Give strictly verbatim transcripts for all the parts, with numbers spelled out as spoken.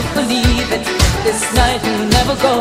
believe it. This night will never go.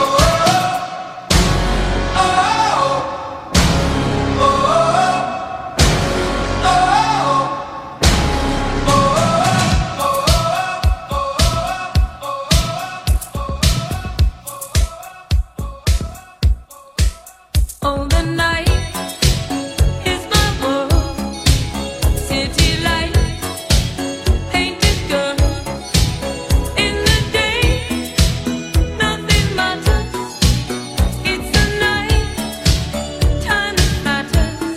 Oh, the night is my world. City lights, painted girl. In the day, nothing matters. It's the night, time that matters.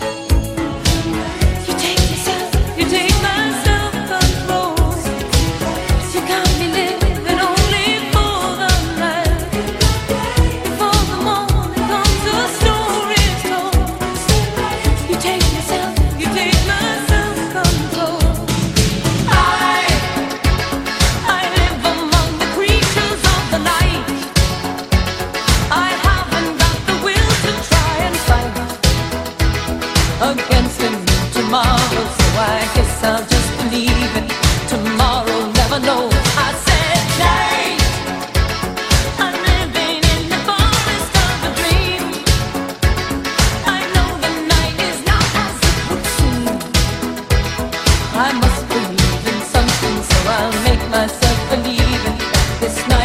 You take yourself, you take my self-control. You got me living only for the night. Before the morning comes, the story's told. You take yourself, you take my self-control. I, I live among the creatures of the night. I haven't got the will to try and fight against a new tomorrow, so I guess I'll just believe it. Tomorrow never knows. I said night. I'm living in the forest of a dream. I know the night is not as it would seem. I must believe in something, so I'll make myself believe it. This night